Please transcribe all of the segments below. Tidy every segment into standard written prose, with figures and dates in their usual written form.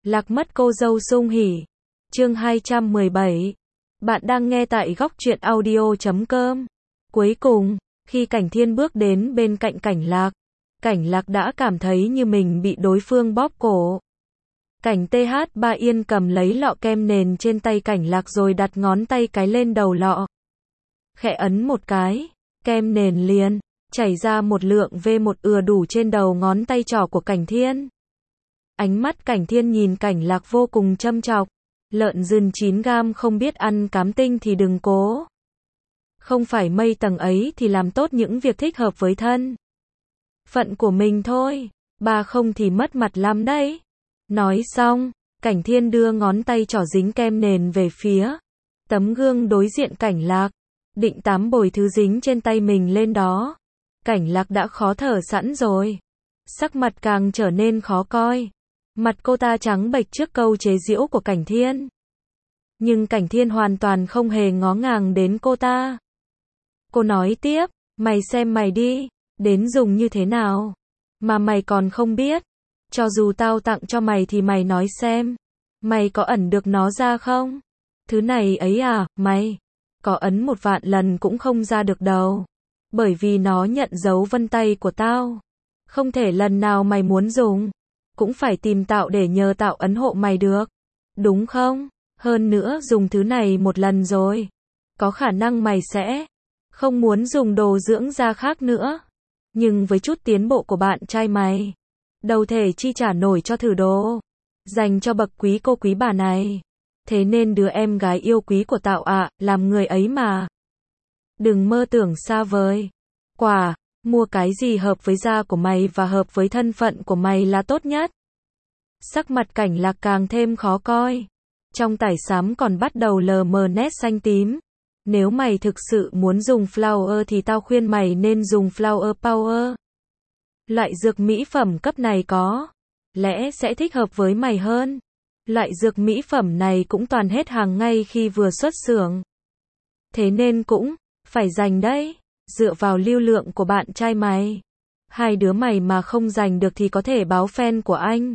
Lạc mất cô dâu sung hỉ. Chương 217. Bạn đang nghe tại góc truyện audio.com. Cuối cùng, khi Cảnh Thiên bước đến bên cạnh Cảnh Lạc đã cảm thấy như mình bị đối phương bóp cổ. Cảnh TH3 Yên cầm lấy lọ kem nền trên tay Cảnh Lạc rồi đặt ngón tay cái lên đầu lọ. Khẽ ấn một cái, kem nền liền chảy ra một lượng V1 ừa đủ trên đầu ngón tay trỏ của Cảnh Thiên. Ánh mắt Cảnh Thiên nhìn Cảnh Lạc vô cùng châm chọc. Lợn rừng 9 gam không biết ăn cám tinh thì đừng cố. Không phải mây tầng ấy thì làm tốt những việc thích hợp với thân phận của mình thôi. Bà không thì mất mặt lắm đấy. Nói xong, Cảnh Thiên đưa ngón tay trỏ dính kem nền về phía tấm gương đối diện Cảnh Lạc, định tám bồi thứ dính trên tay mình lên đó. Cảnh Lạc đã khó thở sẵn rồi, sắc mặt càng trở nên khó coi. Mặt cô ta trắng bệch trước câu chế giễu của Cảnh Thiên. Nhưng Cảnh Thiên hoàn toàn không hề ngó ngàng đến cô ta. Cô nói tiếp, mày xem mày đi, đến dùng như thế nào mà mày còn không biết. Cho dù tao tặng cho mày thì mày nói xem, mày có ẩn được nó ra không? Thứ này ấy à, mày có ấn 1 vạn lần cũng không ra được đâu. Bởi vì nó nhận dấu vân tay của tao. Không thể lần nào mày muốn dùng cũng phải tìm Tạo để nhờ Tạo ấn hộ mày được, đúng không? Hơn nữa dùng thứ này một lần rồi, có khả năng mày sẽ không muốn dùng đồ dưỡng da khác nữa. Nhưng với chút tiến bộ của bạn trai mày, đâu thể chi trả nổi cho thử đồ dành cho bậc quý cô quý bà này. Thế nên đứa em gái yêu quý của Tạo ạ, làm người ấy mà đừng mơ tưởng xa vời. Quả, mua cái gì hợp với da của mày và hợp với thân phận của mày là tốt nhất. Sắc mặt Cảnh Lạc càng thêm khó coi. Trong tải xám còn bắt đầu lờ mờ nét xanh tím. Nếu mày thực sự muốn dùng Flower thì tao khuyên mày nên dùng Flower Power. Loại dược mỹ phẩm cấp này có lẽ sẽ thích hợp với mày hơn. Loại dược mỹ phẩm này cũng toàn hết hàng ngay khi vừa xuất xưởng. Thế nên cũng phải giành đấy. Dựa vào lưu lượng của bạn trai mày, hai đứa mày mà không giành được thì có thể báo fan của anh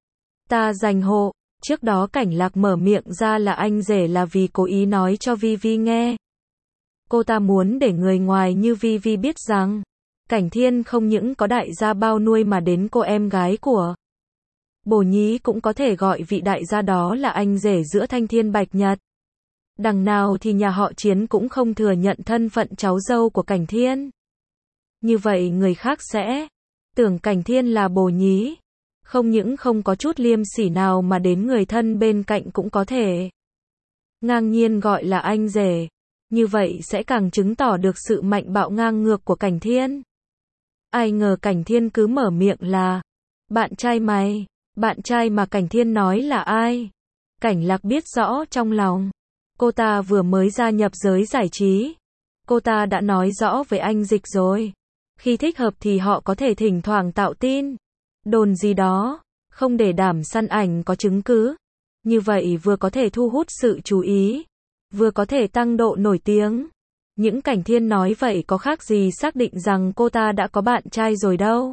ta giành hộ. Trước đó Cảnh Lạc mở miệng ra là anh rể là vì cố ý nói cho Vivi nghe. Cô ta muốn để người ngoài như Vivi biết rằng Cảnh Thiên không những có đại gia bao nuôi mà đến cô em gái của Bồ Nhí cũng có thể gọi vị đại gia đó là anh rể giữa Thanh Thiên Bạch Nhật. Đằng nào thì nhà họ Chiến cũng không thừa nhận thân phận cháu dâu của Cảnh Thiên. Như vậy người khác sẽ tưởng Cảnh Thiên là Bồ Nhí. Không những không có chút liêm sỉ nào mà đến người thân bên cạnh cũng có thể ngang nhiên gọi là anh rể. Như vậy sẽ càng chứng tỏ được sự mạnh bạo ngang ngược của Cảnh Thiên. Ai ngờ Cảnh Thiên cứ mở miệng là bạn trai mày. Bạn trai mà Cảnh Thiên nói là ai? Cảnh Lạc biết rõ trong lòng. Cô ta vừa mới gia nhập giới giải trí. Cô ta đã nói rõ với anh Dịch rồi. Khi thích hợp thì họ có thể thỉnh thoảng tạo tin đồn gì đó, không để đảm săn ảnh có chứng cứ. Như vậy vừa có thể thu hút sự chú ý, vừa có thể tăng độ nổi tiếng. Những Cảnh Thiên nói vậy có khác gì xác định rằng cô ta đã có bạn trai rồi đâu.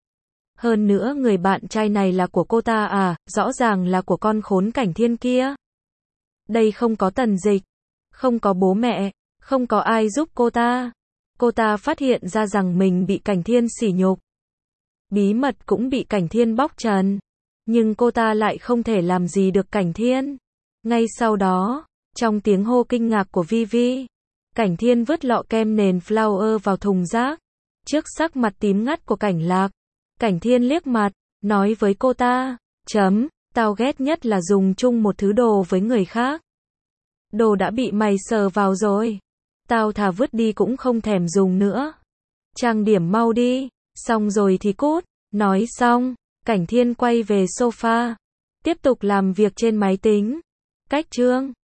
Hơn nữa người bạn trai này là của cô ta à, rõ ràng là của con khốn Cảnh Thiên kia. Đây không có Tần Dịch, không có bố mẹ, không có ai giúp cô ta. Cô ta phát hiện ra rằng mình bị Cảnh Thiên sỉ nhục. Bí mật cũng bị Cảnh Thiên bóc trần. Nhưng cô ta lại không thể làm gì được Cảnh Thiên. Ngay sau đó, trong tiếng hô kinh ngạc của Vivi, Cảnh Thiên vứt lọ kem nền Flower vào thùng rác. Trước sắc mặt tím ngắt của Cảnh Lạc, Cảnh Thiên liếc mặt, nói với cô ta, tao ghét nhất là dùng chung một thứ đồ với người khác. Đồ đã bị mày sờ vào rồi, tao thà vứt đi cũng không thèm dùng nữa. Trang điểm mau đi, xong rồi thì cút. Nói xong, Cảnh Thiên quay về sofa, tiếp tục làm việc trên máy tính. Cách chương